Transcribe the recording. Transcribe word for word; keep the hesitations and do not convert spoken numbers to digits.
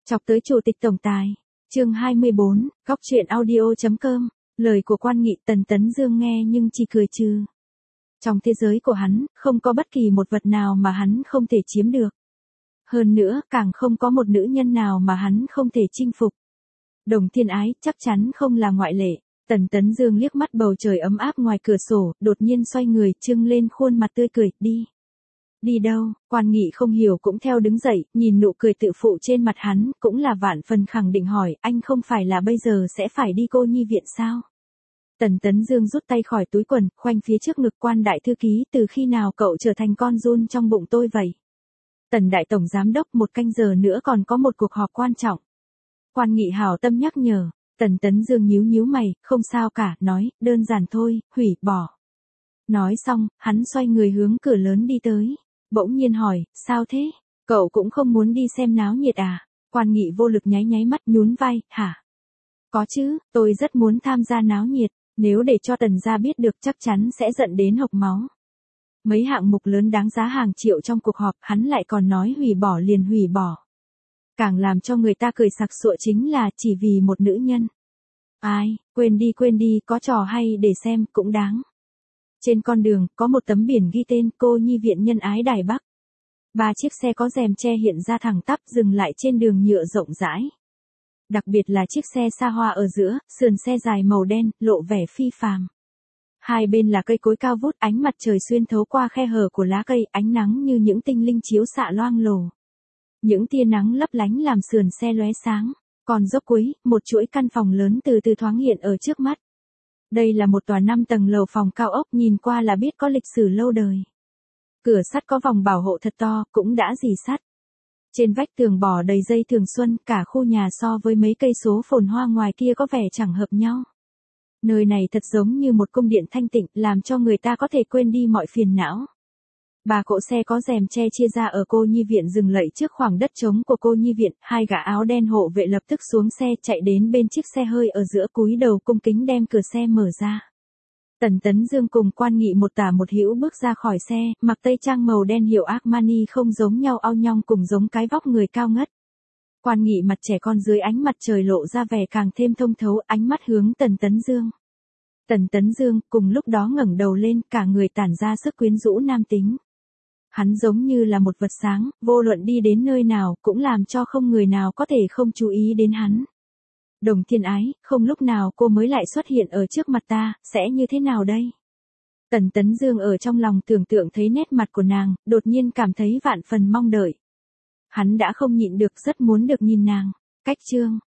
Chọc tới chủ tịch tổng tài. Chương hai mươi bốn, góc truyện audio.com. Lời của Quan Nghị Tần Tấn Dương nghe nhưng chỉ cười trừ. Trong thế giới của hắn, không có bất kỳ một vật nào mà hắn không thể chiếm được. Hơn nữa, càng không có một nữ nhân nào mà hắn không thể chinh phục. Đồng Thiên Ái chắc chắn không là ngoại lệ. Tần Tấn Dương liếc mắt bầu trời ấm áp ngoài cửa sổ, đột nhiên xoay người, trưng lên khuôn mặt tươi cười, đi. Đi đâu? Quan Nghị không hiểu cũng theo đứng dậy, nhìn nụ cười tự phụ trên mặt hắn, cũng là vạn phần khẳng định hỏi, anh không phải là bây giờ sẽ phải đi cô nhi viện sao? Tần Tấn Dương rút tay khỏi túi quần, khoanh phía trước ngực Quan đại thư ký, từ khi nào cậu trở thành con giun trong bụng tôi vậy? Tần đại tổng giám đốc, một canh giờ nữa còn có một cuộc họp quan trọng. Quan Nghị hảo tâm nhắc nhở. Tần Tấn Dương nhíu nhíu mày, không sao cả, nói, đơn giản thôi, hủy bỏ. Nói xong, hắn xoay người hướng cửa lớn đi tới. Bỗng nhiên hỏi, sao thế? Cậu cũng không muốn đi xem náo nhiệt à? Quan Nghị vô lực nháy nháy mắt, nhún vai, hả? Có chứ, tôi rất muốn tham gia náo nhiệt, nếu để cho Tần gia biết được chắc chắn sẽ giận đến hộc máu. Mấy hạng mục lớn đáng giá hàng triệu trong cuộc họp, hắn lại còn nói hủy bỏ liền hủy bỏ. Càng làm cho người ta cười sặc sụa chính là chỉ vì một nữ nhân. Ai, quên đi quên đi, có trò hay để xem, cũng đáng. Trên con đường, có một tấm biển ghi tên cô nhi viện Nhân Ái Đài Bắc. Ba chiếc xe có rèm che hiện ra thẳng tắp dừng lại trên đường nhựa rộng rãi. Đặc biệt là chiếc xe xa hoa ở giữa, sườn xe dài màu đen, lộ vẻ phi phàm. Hai bên là cây cối cao vút, ánh mặt trời xuyên thấu qua khe hở của lá cây, ánh nắng như những tinh linh chiếu xạ loang lổ. Những tia nắng lấp lánh làm sườn xe lóe sáng. Còn dốc cuối, một chuỗi căn phòng lớn từ từ thoáng hiện ở trước mắt. Đây là một tòa năm tầng lầu phòng cao ốc, nhìn qua là biết có lịch sử lâu đời. Cửa sắt có vòng bảo hộ thật to, cũng đã rỉ sắt. Trên vách tường bò đầy dây thường xuân, cả khu nhà so với mấy cây số phồn hoa ngoài kia có vẻ chẳng hợp nhau. Nơi này thật giống như một cung điện thanh tịnh, làm cho người ta có thể quên đi mọi phiền não. Ba cỗ xe có rèm che chia ra ở cô nhi viện dừng lạy trước khoảng đất trống của cô nhi viện, hai gã áo đen hộ vệ lập tức xuống xe chạy đến bên chiếc xe hơi ở giữa, cúi đầu cung kính đem cửa xe mở ra. Tần Tấn Dương cùng Quan Nghị một tả một hữu bước ra khỏi xe, mặc tây trang màu đen hiệu Armani không giống nhau ao nhong cùng giống cái vóc người cao ngất. Quan Nghị mặt trẻ con dưới ánh mặt trời lộ ra vẻ càng thêm thông thấu, ánh mắt hướng Tần Tấn Dương. Tần Tấn Dương cùng lúc đó ngẩng đầu lên, cả người tản ra sức quyến rũ nam tính. Hắn giống như là một vật sáng, vô luận đi đến nơi nào, cũng làm cho không người nào có thể không chú ý đến hắn. Đồng Thiên Ái, không lúc nào cô mới lại xuất hiện ở trước mặt ta, sẽ như thế nào đây? Tần Tấn Dương ở trong lòng tưởng tượng thấy nét mặt của nàng, đột nhiên cảm thấy vạn phần mong đợi. Hắn đã không nhịn được, rất muốn được nhìn nàng. Cách chương,